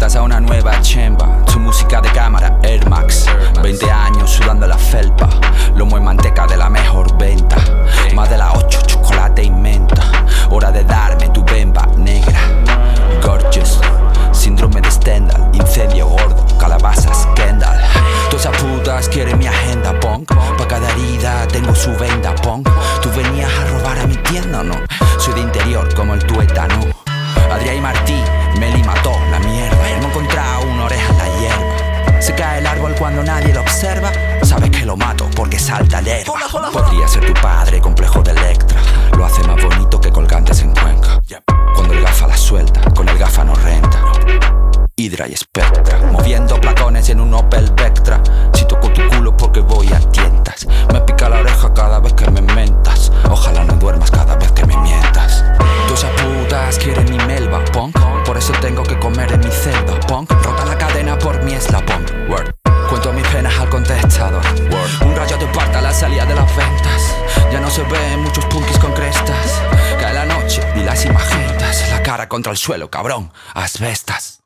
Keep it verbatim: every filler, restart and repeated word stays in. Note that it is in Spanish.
Presentas a una nueva chemba, tu música de cámara Air Max. Veinte años sudando la felpa, lomo y manteca de la mejor venta. Más de las ocho, chocolate y menta. Hora de darme tu bemba negra. Gorgeous, síndrome de Stendhal, incendio gordo, calabazas Kendall. Todas esas putas quieren mi agenda, punk. Pa' cada herida tengo su venda, punk. Tú venías a robar a mi tienda, ¿no? Soy de interior como el tuétano. Adrián y Martí, Meli mató la mierda. Hemos encontrado una oreja en la hierba. Se cae el árbol cuando nadie lo observa. Sabes que lo mato porque salta el herba. Podría ser tu padre, complejo de Electra. Lo hace más bonito que colgantes en Cuenca. Cuando el gafa la suelta, con el gafa no renta. Hydra y Spectra, moviendo placones en un Opel Vectra. Si toco tu culo porque voy a tientas. Me pica la oreja cada vez que me mentas. Ojalá no duermas cada vez que me mientas. Todas esas putas quieren mi melva, punk. Por eso tengo que comer en mi celda, punk. Rota la cadena por mi eslabón, word. Cuento mis penas al contestador, word. Un rayo te parta la salida de las ventas. Ya no se ven muchos punkis con crestas. Cae la noche y las imagetas. La cara contra el suelo, cabrón, asbestas.